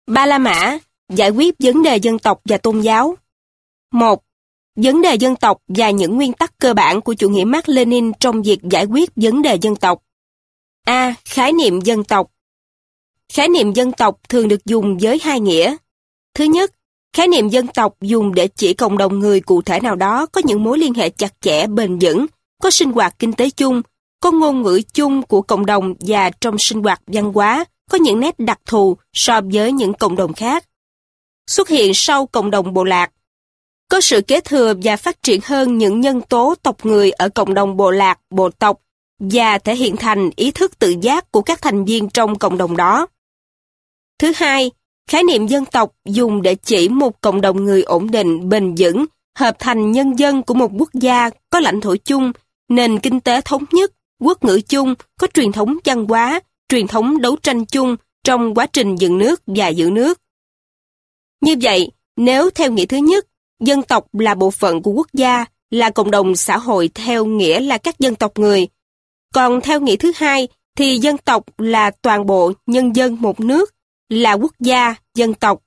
Ba La Mã, giải quyết vấn đề dân tộc và tôn giáo. 1. Vấn đề dân tộc và những nguyên tắc cơ bản của chủ nghĩa Mác Lênin trong việc giải quyết vấn đề dân tộc. A. Khái niệm dân tộc. Khái niệm dân tộc thường được dùng với hai nghĩa. Thứ nhất, khái niệm dân tộc dùng để chỉ cộng đồng người cụ thể nào đó có những mối liên hệ chặt chẽ bền vững, có sinh hoạt kinh tế chung, có ngôn ngữ chung của cộng đồng và trong sinh hoạt văn hóa có những nét đặc thù so với những cộng đồng khác. Xuất hiện sau cộng đồng bộ lạc. Có sự kế thừa và phát triển hơn những nhân tố tộc người ở cộng đồng bộ lạc, bộ tộc và thể hiện thành ý thức tự giác của các thành viên trong cộng đồng đó. Thứ hai, khái niệm dân tộc dùng để chỉ một cộng đồng người ổn định, bền vững, hợp thành nhân dân của một quốc gia có lãnh thổ chung, nền kinh tế thống nhất, quốc ngữ chung, có truyền thống văn hóa, truyền thống đấu tranh chung trong quá trình dựng nước và giữ nước. Như vậy, nếu theo nghĩa thứ nhất, dân tộc là bộ phận của quốc gia, là cộng đồng xã hội theo nghĩa là các dân tộc người. Còn theo nghĩa thứ hai, thì dân tộc là toàn bộ nhân dân một nước, là quốc gia, dân tộc.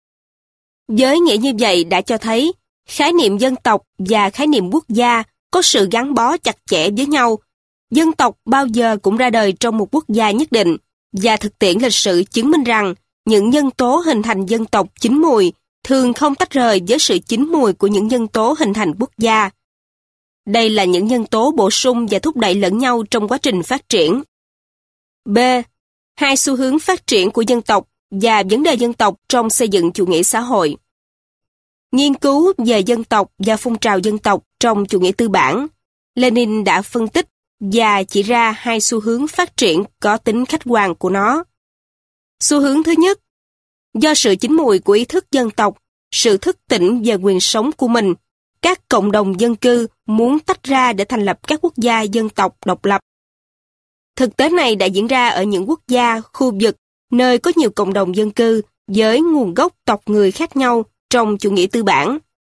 Với nghĩa như vậy đã cho thấy, khái niệm dân tộc và khái niệm quốc gia có sự gắn bó chặt chẽ với nhau. Dân tộc bao giờ cũng ra đời trong một quốc gia nhất định, và thực tiễn lịch sử chứng minh rằng những nhân tố hình thành dân tộc chín mùi thường không tách rời với sự chín mùi của những nhân tố hình thành quốc gia. Đây là những nhân tố bổ sung và thúc đẩy lẫn nhau trong quá trình phát triển. B. Hai xu hướng phát triển của dân tộc và vấn đề dân tộc trong xây dựng chủ nghĩa xã hội. Nghiên cứu về dân tộc và phong trào dân tộc trong chủ nghĩa tư bản, Lenin đã phân tích và chỉ ra hai xu hướng phát triển có tính khách quan của nó. Xu hướng thứ nhất, do sự chín mùi của ý thức dân tộc, sự thức tỉnh về quyền sống của mình, các cộng đồng dân cư muốn tách ra để thành lập các quốc gia dân tộc độc lập. Thực tế này đã diễn ra ở những quốc gia, khu vực, nơi có nhiều cộng đồng dân cư với nguồn gốc tộc người khác nhau trong chủ nghĩa tư bản.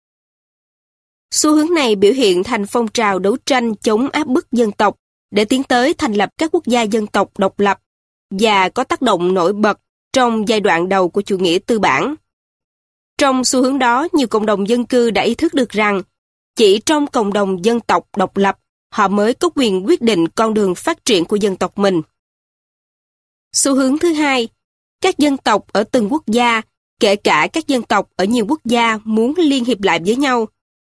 Xu hướng này biểu hiện thành phong trào đấu tranh chống áp bức dân tộc để tiến tới thành lập các quốc gia dân tộc độc lập và có tác động nổi bật trong giai đoạn đầu của chủ nghĩa tư bản. Trong xu hướng đó, nhiều cộng đồng dân cư đã ý thức được rằng chỉ trong cộng đồng dân tộc độc lập, họ mới có quyền quyết định con đường phát triển của dân tộc mình. Xu hướng thứ hai, các dân tộc ở từng quốc gia, kể cả các dân tộc ở nhiều quốc gia muốn liên hiệp lại với nhau.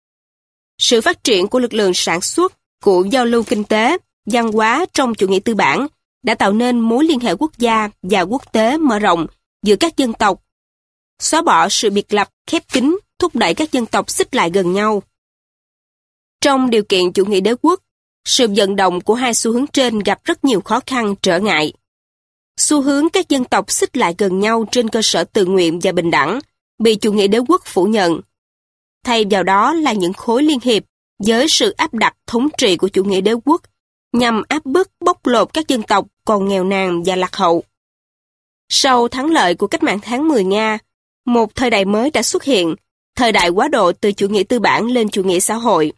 Sự phát triển của lực lượng sản xuất, của giao lưu kinh tế, văn hóa trong chủ nghĩa tư bản đã tạo nên mối liên hệ quốc gia và quốc tế mở rộng giữa các dân tộc, xóa bỏ sự biệt lập, khép kín, thúc đẩy các dân tộc xích lại gần nhau. Trong điều kiện chủ nghĩa đế quốc, sự vận động của hai xu hướng trên gặp rất nhiều khó khăn, trở ngại. Xu hướng các dân tộc xích lại gần nhau trên cơ sở tự nguyện và bình đẳng bị chủ nghĩa đế quốc phủ nhận. Thay vào đó là những khối liên hiệp với sự áp đặt thống trị của chủ nghĩa đế quốc nhằm áp bức bóc lột các dân tộc còn nghèo nàn và lạc hậu. Sau thắng lợi của cách mạng tháng 10 Nga, một thời đại mới đã xuất hiện, thời đại quá độ từ chủ nghĩa tư bản lên chủ nghĩa xã hội.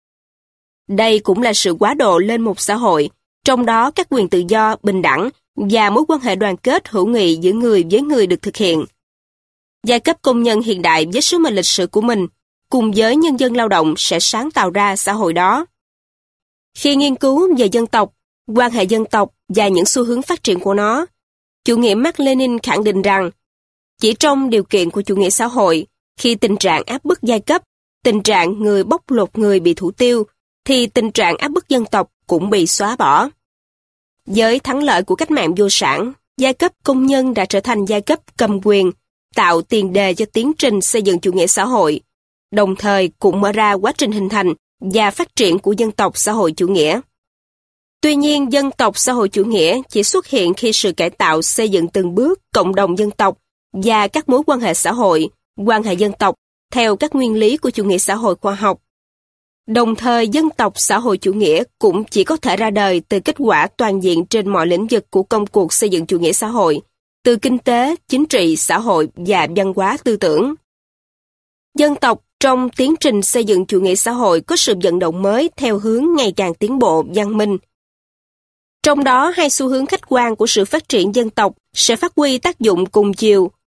Đây cũng là sự quá độ lên một xã hội, trong đó các quyền tự do, bình đẳng và mối quan hệ đoàn kết hữu nghị giữa người với người được thực hiện. Giai cấp công nhân hiện đại với sứ mệnh lịch sử của mình, cùng với nhân dân lao động sẽ sáng tạo ra xã hội đó. Khi nghiên cứu về dân tộc, quan hệ dân tộc và những xu hướng phát triển của nó, chủ nghĩa Mác Lênin khẳng định rằng chỉ trong điều kiện của chủ nghĩa xã hội, khi tình trạng áp bức giai cấp, tình trạng người bóc lột người bị thủ tiêu, thì tình trạng áp bức dân tộc cũng bị xóa bỏ. Với thắng lợi của cách mạng vô sản, giai cấp công nhân đã trở thành giai cấp cầm quyền, tạo tiền đề cho tiến trình xây dựng chủ nghĩa xã hội, đồng thời cũng mở ra quá trình hình thành và phát triển của dân tộc xã hội chủ nghĩa. Tuy nhiên, dân tộc xã hội chủ nghĩa chỉ xuất hiện khi sự cải tạo xây dựng từng bước cộng đồng dân tộc và các mối quan hệ xã hội, quan hệ dân tộc theo các nguyên lý của chủ nghĩa xã hội khoa học. Đồng thời, dân tộc xã hội chủ nghĩa cũng chỉ có thể ra đời từ kết quả toàn diện trên mọi lĩnh vực của công cuộc xây dựng chủ nghĩa xã hội, từ kinh tế, chính trị, xã hội và văn hóa tư tưởng. Dân tộc trong tiến trình xây dựng chủ nghĩa xã hội có sự vận động mới theo hướng ngày càng tiến bộ, văn minh. Trong đó, hai xu hướng khách quan của sự phát triển dân tộc sẽ phát huy tác dụng cùng chiều,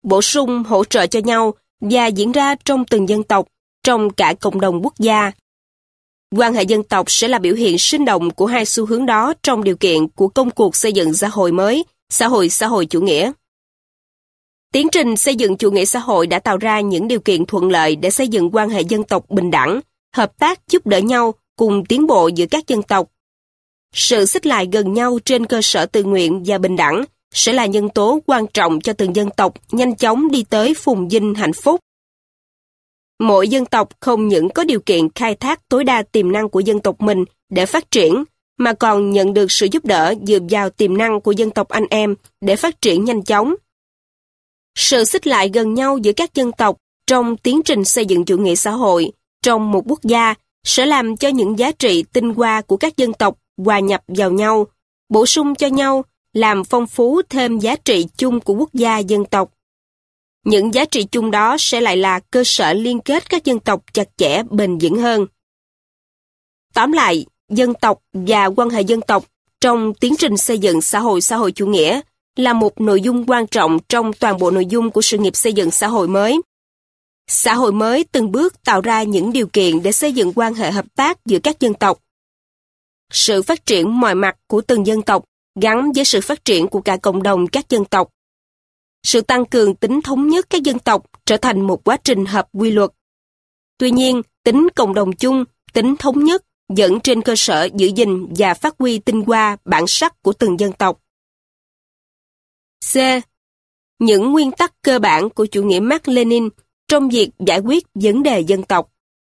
bổ sung hỗ trợ cho nhau và diễn ra trong từng dân tộc, trong cả cộng đồng quốc gia. Quan hệ dân tộc sẽ là biểu hiện sinh động của hai xu hướng đó trong điều kiện của công cuộc xây dựng xã hội mới, xã hội chủ nghĩa. Tiến trình xây dựng chủ nghĩa xã hội đã tạo ra những điều kiện thuận lợi để xây dựng quan hệ dân tộc bình đẳng, hợp tác giúp đỡ nhau cùng tiến bộ giữa các dân tộc. Sự xích lại gần nhau trên cơ sở tự nguyện và bình đẳng sẽ là nhân tố quan trọng cho từng dân tộc nhanh chóng đi tới phồn vinh hạnh phúc. Mỗi dân tộc không những có điều kiện khai thác tối đa tiềm năng của dân tộc mình để phát triển, mà còn nhận được sự giúp đỡ dựa vào tiềm năng của dân tộc anh em để phát triển nhanh chóng. Sự xích lại gần nhau giữa các dân tộc trong tiến trình xây dựng chủ nghĩa xã hội trong một quốc gia sẽ làm cho những giá trị tinh hoa của các dân tộc hòa nhập vào nhau, bổ sung cho nhau, làm phong phú thêm giá trị chung của quốc gia dân tộc. Những giá trị chung đó sẽ lại là cơ sở liên kết các dân tộc chặt chẽ bền vững hơn. Tóm lại, dân tộc và quan hệ dân tộc trong tiến trình xây dựng xã hội chủ nghĩa là một nội dung quan trọng trong toàn bộ nội dung của sự nghiệp xây dựng xã hội mới. Xã hội mới từng bước tạo ra những điều kiện để xây dựng quan hệ hợp tác giữa các dân tộc. Sự phát triển mọi mặt của từng dân tộc gắn với sự phát triển của cả cộng đồng các dân tộc. Sự tăng cường tính thống nhất các dân tộc trở thành một quá trình hợp quy luật. Tuy nhiên, tính cộng đồng chung, tính thống nhất dẫn trên cơ sở giữ gìn và phát huy tinh hoa bản sắc của từng dân tộc. C. Những nguyên tắc cơ bản của chủ nghĩa Mác Lênin trong việc giải quyết vấn đề dân tộc.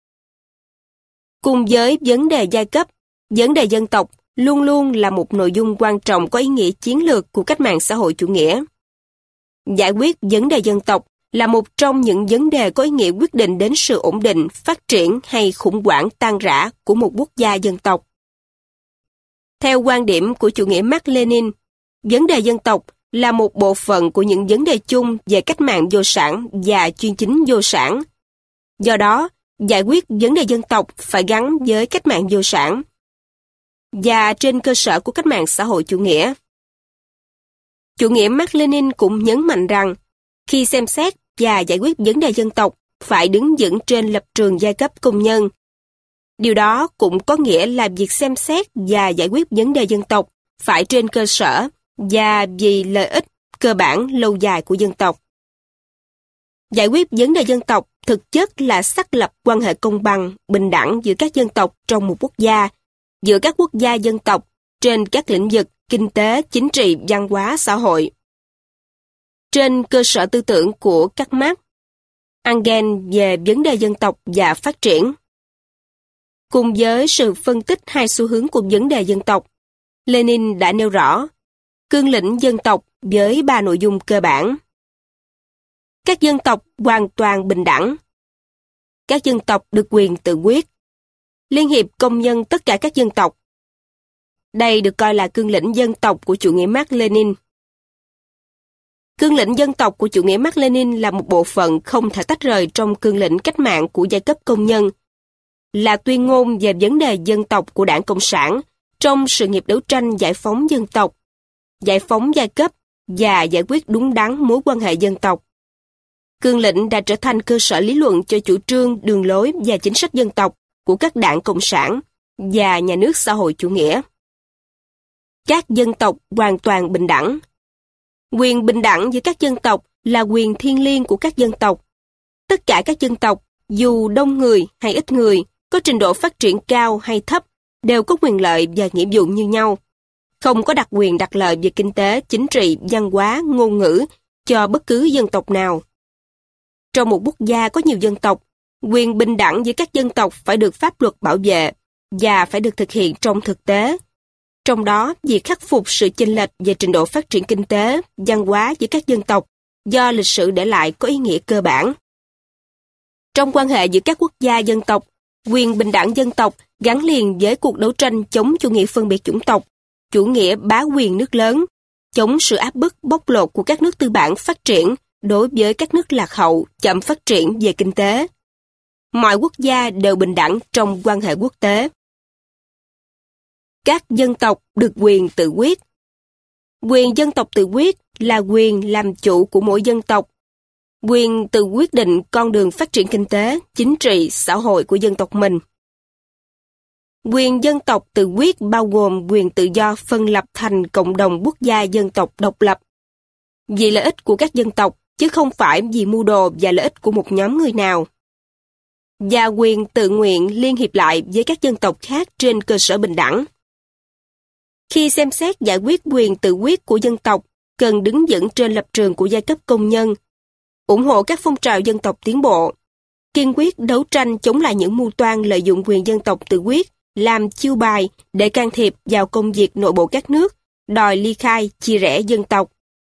Cùng với vấn đề giai cấp, vấn đề dân tộc luôn luôn là một nội dung quan trọng có ý nghĩa chiến lược của cách mạng xã hội chủ nghĩa. Giải quyết vấn đề dân tộc là một trong những vấn đề có ý nghĩa quyết định đến sự ổn định, phát triển hay khủng hoảng tan rã của một quốc gia dân tộc. Theo quan điểm của chủ nghĩa Mác Lênin, vấn đề dân tộc là một bộ phận của những vấn đề chung về cách mạng vô sản và chuyên chính vô sản. Do đó, giải quyết vấn đề dân tộc phải gắn với cách mạng vô sản và trên cơ sở của cách mạng xã hội chủ nghĩa. Chủ nghĩa Mác Lênin cũng nhấn mạnh rằng, khi xem xét và giải quyết vấn đề dân tộc, phải đứng vững trên lập trường giai cấp công nhân. Điều đó cũng có nghĩa là việc xem xét và giải quyết vấn đề dân tộc phải trên cơ sở và vì lợi ích cơ bản lâu dài của dân tộc. Giải quyết vấn đề dân tộc thực chất là xác lập quan hệ công bằng, bình đẳng giữa các dân tộc trong một quốc gia, giữa các quốc gia dân tộc trên các lĩnh vực kinh tế, chính trị, văn hóa, xã hội. Trên cơ sở tư tưởng của các Marx, Engels về vấn đề dân tộc và phát triển. Cùng với sự phân tích hai xu hướng của vấn đề dân tộc, Lenin đã nêu rõ cương lĩnh dân tộc với 3 nội dung cơ bản. Các dân tộc hoàn toàn bình đẳng. Các dân tộc được quyền tự quyết. Liên hiệp công nhân tất cả các dân tộc. Đây được coi là cương lĩnh dân tộc của chủ nghĩa Mác Lênin. Cương lĩnh dân tộc của chủ nghĩa Mác Lênin là một bộ phận không thể tách rời trong cương lĩnh cách mạng của giai cấp công nhân, là tuyên ngôn về vấn đề dân tộc của Đảng Cộng sản trong sự nghiệp đấu tranh giải phóng dân tộc, giải phóng giai cấp và giải quyết đúng đắn mối quan hệ dân tộc. Cương lĩnh đã trở thành cơ sở lý luận cho chủ trương, đường lối và chính sách dân tộc của các đảng Cộng sản và nhà nước xã hội chủ nghĩa. Các dân tộc hoàn toàn bình đẳng. Quyền bình đẳng giữa các dân tộc là quyền thiêng liêng của các dân tộc. Tất cả các dân tộc, dù đông người hay ít người, có trình độ phát triển cao hay thấp, đều có quyền lợi và nghĩa vụ như nhau. Không có đặc quyền đặc lợi về kinh tế, chính trị, văn hóa, ngôn ngữ cho bất cứ dân tộc nào. Trong một quốc gia có nhiều dân tộc, quyền bình đẳng giữa các dân tộc phải được pháp luật bảo vệ và phải được thực hiện trong thực tế. Trong đó, việc khắc phục sự chênh lệch về trình độ phát triển kinh tế, văn hóa giữa các dân tộc do lịch sử để lại có ý nghĩa cơ bản. Trong quan hệ giữa các quốc gia dân tộc, quyền bình đẳng dân tộc gắn liền với cuộc đấu tranh chống chủ nghĩa phân biệt chủng tộc, chủ nghĩa bá quyền nước lớn, chống sự áp bức bóc lột của các nước tư bản phát triển đối với các nước lạc hậu, chậm phát triển về kinh tế. Mọi quốc gia đều bình đẳng trong quan hệ quốc tế. Các dân tộc được quyền tự quyết. Quyền dân tộc tự quyết là quyền làm chủ của mỗi dân tộc, Quyền tự quyết định con đường phát triển kinh tế, chính trị, xã hội của dân tộc mình. Quyền dân tộc tự quyết bao gồm quyền tự do phân lập thành cộng đồng quốc gia dân tộc độc lập, vì lợi ích của các dân tộc, chứ không phải vì mưu đồ và lợi ích của một nhóm người nào. Và quyền tự nguyện liên hiệp lại với các dân tộc khác trên cơ sở bình đẳng. Khi xem xét giải quyết quyền tự quyết của dân tộc, cần đứng vững trên lập trường của giai cấp công nhân, ủng hộ các phong trào dân tộc tiến bộ, kiên quyết đấu tranh chống lại những mưu toan lợi dụng quyền dân tộc tự quyết làm chiêu bài để can thiệp vào công việc nội bộ các nước, đòi ly khai, chia rẽ dân tộc.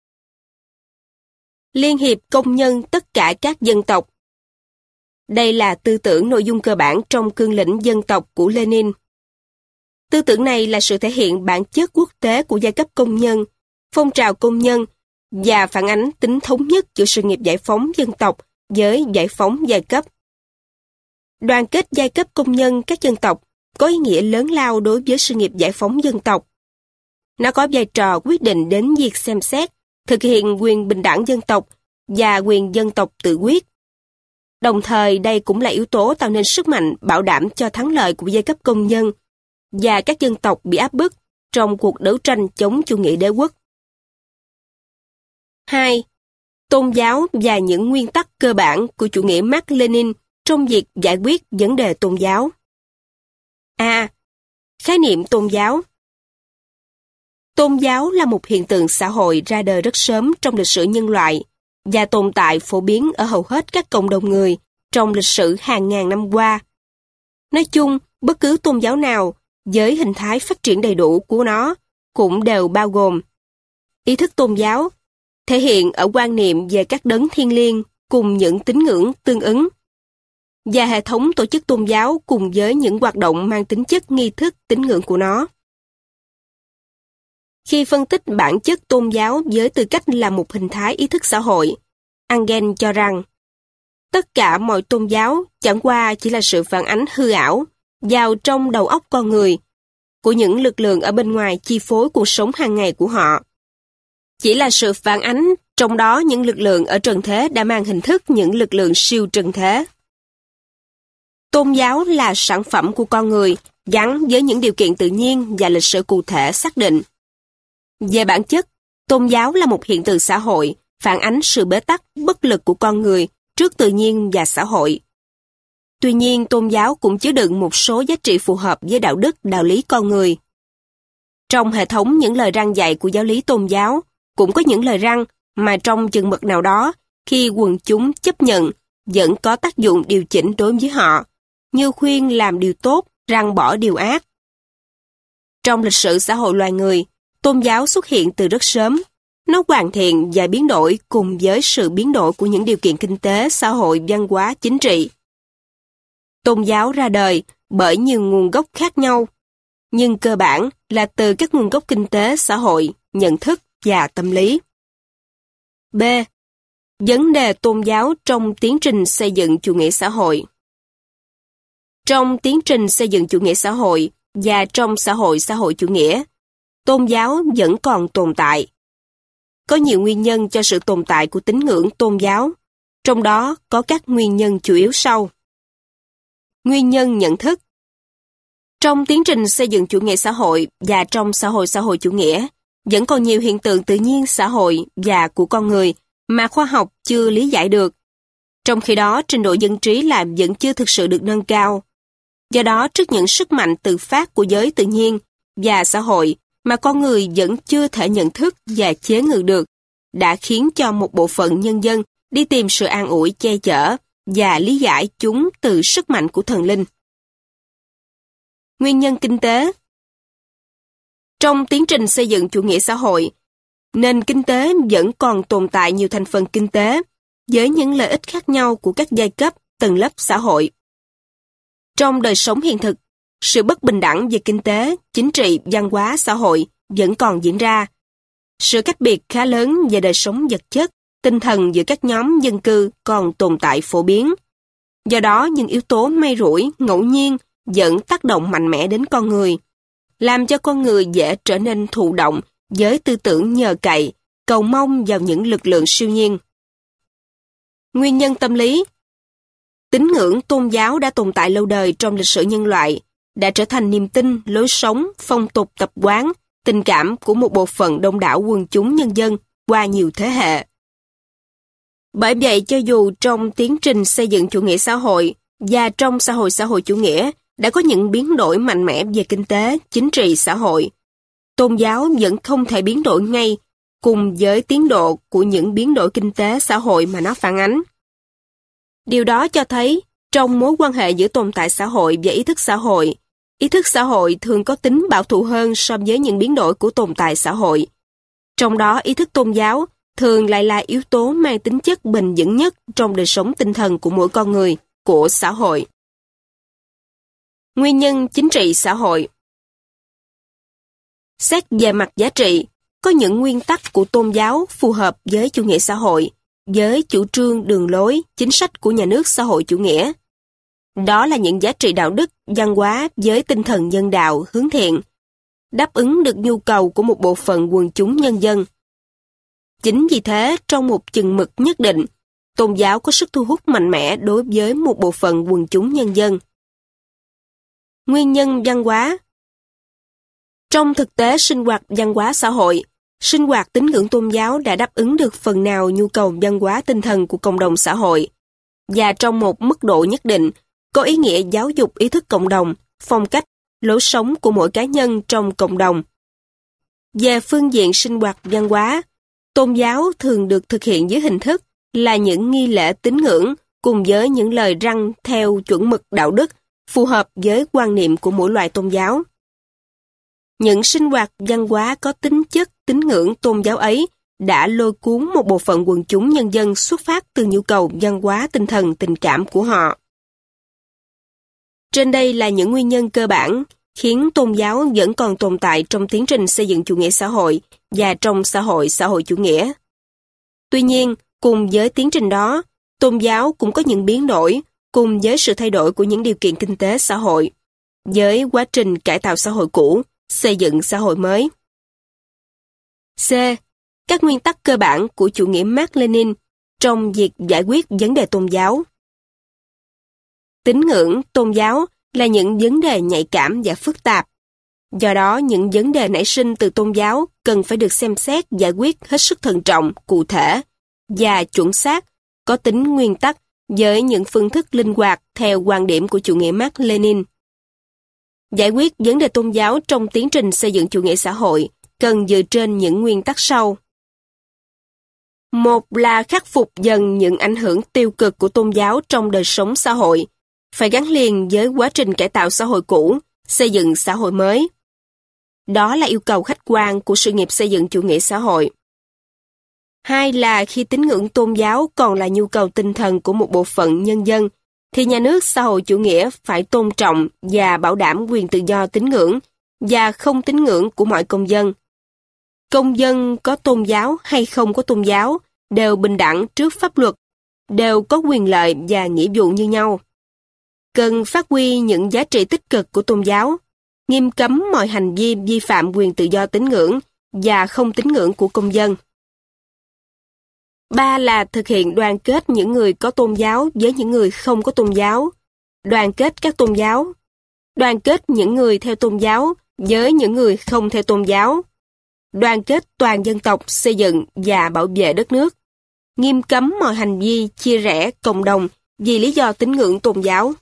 Liên hiệp công nhân tất cả các dân tộc. Đây là tư tưởng nội dung cơ bản trong cương lĩnh dân tộc của Lenin. Tư tưởng này là sự thể hiện bản chất quốc tế của giai cấp công nhân, phong trào công nhân và phản ánh tính thống nhất giữa sự nghiệp giải phóng dân tộc với giải phóng giai cấp. Đoàn kết giai cấp công nhân các dân tộc có ý nghĩa lớn lao đối với sự nghiệp giải phóng dân tộc. Nó có vai trò quyết định đến việc xem xét, thực hiện quyền bình đẳng dân tộc và quyền dân tộc tự quyết. Đồng thời đây cũng là yếu tố tạo nên sức mạnh bảo đảm cho thắng lợi của giai cấp công nhân và các dân tộc bị áp bức trong cuộc đấu tranh chống chủ nghĩa đế quốc. 2. Tôn giáo và những nguyên tắc cơ bản của chủ nghĩa Mác Lênin trong việc giải quyết vấn đề tôn giáo. A. Khái niệm tôn giáo. Tôn giáo là một hiện tượng xã hội ra đời rất sớm trong lịch sử nhân loại và tồn tại phổ biến ở hầu hết các cộng đồng người trong lịch sử hàng ngàn năm qua. Nói chung, bất cứ tôn giáo nào với hình thái phát triển đầy đủ của nó cũng đều bao gồm ý thức tôn giáo, thể hiện ở quan niệm về các đấng thiêng liêng cùng những tín ngưỡng tương ứng, và hệ thống tổ chức tôn giáo cùng với những hoạt động mang tính chất nghi thức tín ngưỡng của nó. Khi phân tích bản chất tôn giáo với tư cách là một hình thái ý thức xã hội, Engel cho rằng tất cả mọi tôn giáo chẳng qua chỉ là sự phản ánh hư ảo vào trong đầu óc con người của những lực lượng ở bên ngoài chi phối cuộc sống hàng ngày của họ. Chỉ là sự phản ánh trong đó những lực lượng ở trần thế đã mang hình thức những lực lượng siêu trần thế. Tôn giáo là sản phẩm của con người gắn với những điều kiện tự nhiên và lịch sử cụ thể xác định. Về bản chất, tôn giáo là một hiện tượng xã hội phản ánh sự bế tắc, bất lực của con người trước tự nhiên và xã hội. Tuy nhiên, tôn giáo cũng chứa đựng một số giá trị phù hợp với đạo đức, đạo lý con người. Trong hệ thống những lời răn dạy của giáo lý tôn giáo, cũng có những lời răn mà trong chừng mực nào đó, khi quần chúng chấp nhận, vẫn có tác dụng điều chỉnh đối với họ, như khuyên làm điều tốt, răn bỏ điều ác. Trong lịch sử xã hội loài người, tôn giáo xuất hiện từ rất sớm. Nó hoàn thiện và biến đổi cùng với sự biến đổi của những điều kiện kinh tế, xã hội, văn hóa, chính trị. Tôn giáo ra đời bởi nhiều nguồn gốc khác nhau, nhưng cơ bản là từ các nguồn gốc kinh tế, xã hội, nhận thức và tâm lý. B. Vấn đề tôn giáo trong tiến trình xây dựng chủ nghĩa xã hội. Trong tiến trình xây dựng chủ nghĩa xã hội và trong xã hội chủ nghĩa, tôn giáo vẫn còn tồn tại. Có nhiều nguyên nhân cho sự tồn tại của tín ngưỡng tôn giáo, trong đó có các nguyên nhân chủ yếu sau. Nguyên nhân nhận thức. Trong tiến trình xây dựng chủ nghĩa xã hội và trong xã hội chủ nghĩa, vẫn còn nhiều hiện tượng tự nhiên xã hội và của con người mà khoa học chưa lý giải được. Trong khi đó, trình độ dân trí làm vẫn chưa thực sự được nâng cao. Do đó, trước những sức mạnh tự phát của giới tự nhiên và xã hội mà con người vẫn chưa thể nhận thức và chế ngự được, đã khiến cho một bộ phận nhân dân đi tìm sự an ủi che chở và lý giải chúng từ sức mạnh của thần linh. Nguyên nhân kinh tế. Trong tiến trình xây dựng chủ nghĩa xã hội, nền kinh tế vẫn còn tồn tại nhiều thành phần kinh tế với những lợi ích khác nhau của các giai cấp, tầng lớp xã hội. Trong đời sống hiện thực, sự bất bình đẳng về kinh tế, chính trị, văn hóa, xã hội vẫn còn diễn ra. Sự cách biệt khá lớn về đời sống vật chất, tinh thần giữa các nhóm dân cư còn tồn tại phổ biến. Do đó, những yếu tố may rủi, ngẫu nhiên vẫn tác động mạnh mẽ đến con người, làm cho con người dễ trở nên thụ động với tư tưởng nhờ cậy, cầu mong vào những lực lượng siêu nhiên. Nguyên nhân tâm lý. Tín ngưỡng tôn giáo đã tồn tại lâu đời trong lịch sử nhân loại, đã trở thành niềm tin, lối sống, phong tục tập quán, tình cảm của một bộ phận đông đảo quần chúng nhân dân qua nhiều thế hệ. Bởi vậy, cho dù trong tiến trình xây dựng chủ nghĩa xã hội và trong xã hội chủ nghĩa đã có những biến đổi mạnh mẽ về kinh tế, chính trị, xã hội, tôn giáo vẫn không thể biến đổi ngay cùng với tiến độ của những biến đổi kinh tế xã hội mà nó phản ánh. Điều đó cho thấy, trong mối quan hệ giữa tồn tại xã hội và ý thức xã hội thường có tính bảo thủ hơn so với những biến đổi của tồn tại xã hội. Trong đó, ý thức tôn giáo thường lại là yếu tố mang tính chất bền vững nhất trong đời sống tinh thần của mỗi con người, của xã hội. Nguyên nhân chính trị xã hội. Xét về mặt giá trị, có những nguyên tắc của tôn giáo phù hợp với chủ nghĩa xã hội, với chủ trương đường lối, chính sách của nhà nước xã hội chủ nghĩa. Đó là những giá trị đạo đức, văn hóa với tinh thần nhân đạo, hướng thiện, đáp ứng được nhu cầu của một bộ phận quần chúng nhân dân. Chính vì thế, trong một chừng mực nhất định, tôn giáo có sức thu hút mạnh mẽ đối với một bộ phận quần chúng nhân dân. Nguyên nhân văn hóa. Trong thực tế sinh hoạt văn hóa xã hội, sinh hoạt tín ngưỡng tôn giáo đã đáp ứng được phần nào nhu cầu văn hóa tinh thần của cộng đồng xã hội, và trong một mức độ nhất định, có ý nghĩa giáo dục ý thức cộng đồng, phong cách, lối sống của mỗi cá nhân trong cộng đồng. Về phương diện sinh hoạt văn hóa, tôn giáo thường được thực hiện dưới hình thức là những nghi lễ tín ngưỡng cùng với những lời răn theo chuẩn mực đạo đức phù hợp với quan niệm của mỗi loại tôn giáo. Những sinh hoạt văn hóa có tính chất tín ngưỡng tôn giáo ấy đã lôi cuốn một bộ phận quần chúng nhân dân xuất phát từ nhu cầu văn hóa tinh thần tình cảm của họ. Trên đây là những nguyên nhân cơ bản khiến tôn giáo vẫn còn tồn tại trong tiến trình xây dựng chủ nghĩa xã hội và trong xã hội chủ nghĩa. Tuy nhiên, cùng với tiến trình đó, tôn giáo cũng có những biến đổi cùng với sự thay đổi của những điều kiện kinh tế xã hội, với quá trình cải tạo xã hội cũ, xây dựng xã hội mới. C. Các nguyên tắc cơ bản của chủ nghĩa Mác-Lênin trong việc giải quyết vấn đề tôn giáo. Tín ngưỡng, tôn giáo là những vấn đề nhạy cảm và phức tạp. Do đó, những vấn đề nảy sinh từ tôn giáo cần phải được xem xét giải quyết hết sức thận trọng, cụ thể và chuẩn xác, có tính nguyên tắc với những phương thức linh hoạt theo quan điểm của chủ nghĩa Mác-Lênin. Giải quyết vấn đề tôn giáo trong tiến trình xây dựng chủ nghĩa xã hội cần dựa trên những nguyên tắc sau. Một là khắc phục dần những ảnh hưởng tiêu cực của tôn giáo trong đời sống xã hội, phải gắn liền với quá trình cải tạo xã hội cũ, xây dựng xã hội mới. Đó là yêu cầu khách quan của sự nghiệp xây dựng chủ nghĩa xã hội. Hai là khi tín ngưỡng tôn giáo còn là nhu cầu tinh thần của một bộ phận nhân dân, thì nhà nước xã hội chủ nghĩa phải tôn trọng và bảo đảm quyền tự do tín ngưỡng và không tín ngưỡng của mọi công dân. Công dân có tôn giáo hay không có tôn giáo đều bình đẳng trước pháp luật, đều có quyền lợi và nghĩa vụ như nhau. Cần phát huy những giá trị tích cực của tôn giáo, nghiêm cấm mọi hành vi vi phạm quyền tự do tín ngưỡng và không tín ngưỡng của công dân. Ba là thực hiện đoàn kết những người có tôn giáo với những người không có tôn giáo, đoàn kết các tôn giáo, đoàn kết những người theo tôn giáo với những người không theo tôn giáo, đoàn kết toàn dân tộc xây dựng và bảo vệ đất nước, nghiêm cấm mọi hành vi chia rẽ cộng đồng vì lý do tín ngưỡng tôn giáo.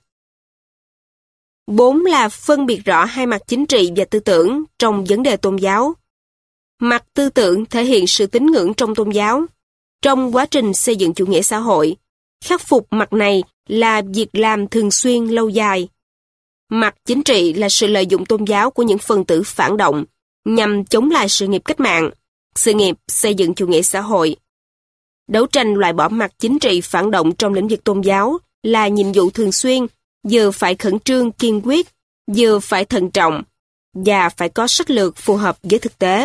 4 là phân biệt rõ hai mặt chính trị và tư tưởng trong vấn đề tôn giáo. Mặt tư tưởng thể hiện sự tín ngưỡng trong tôn giáo. Trong quá trình xây dựng chủ nghĩa xã hội, khắc phục mặt này là việc làm thường xuyên lâu dài. Mặt chính trị là sự lợi dụng tôn giáo của những phần tử phản động nhằm chống lại sự nghiệp cách mạng, sự nghiệp xây dựng chủ nghĩa xã hội. Đấu tranh loại bỏ mặt chính trị phản động trong lĩnh vực tôn giáo là nhiệm vụ thường xuyên, vừa phải khẩn trương kiên quyết, vừa phải thận trọng, và phải có sách lược phù hợp với thực tế.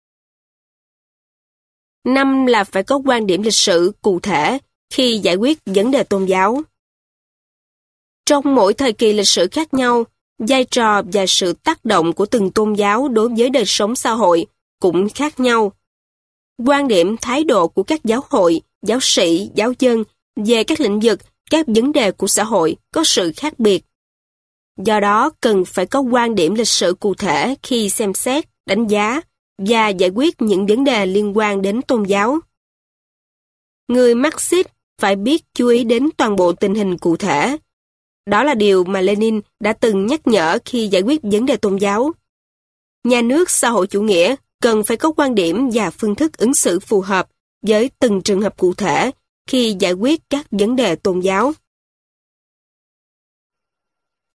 5 là phải có quan điểm lịch sử cụ thể khi giải quyết vấn đề tôn giáo. Trong mỗi thời kỳ lịch sử khác nhau, vai trò và sự tác động của từng tôn giáo đối với đời sống xã hội cũng khác nhau. Quan điểm thái độ của các giáo hội, giáo sĩ, giáo dân về các lĩnh vực, các vấn đề của xã hội có sự khác biệt. Do đó, cần phải có quan điểm lịch sử cụ thể khi xem xét, đánh giá và giải quyết những vấn đề liên quan đến tôn giáo. Người Marxist phải biết chú ý đến toàn bộ tình hình cụ thể. Đó là điều mà Lenin đã từng nhắc nhở khi giải quyết vấn đề tôn giáo. Nhà nước xã hội chủ nghĩa cần phải có quan điểm và phương thức ứng xử phù hợp với từng trường hợp cụ thể khi giải quyết các vấn đề tôn giáo.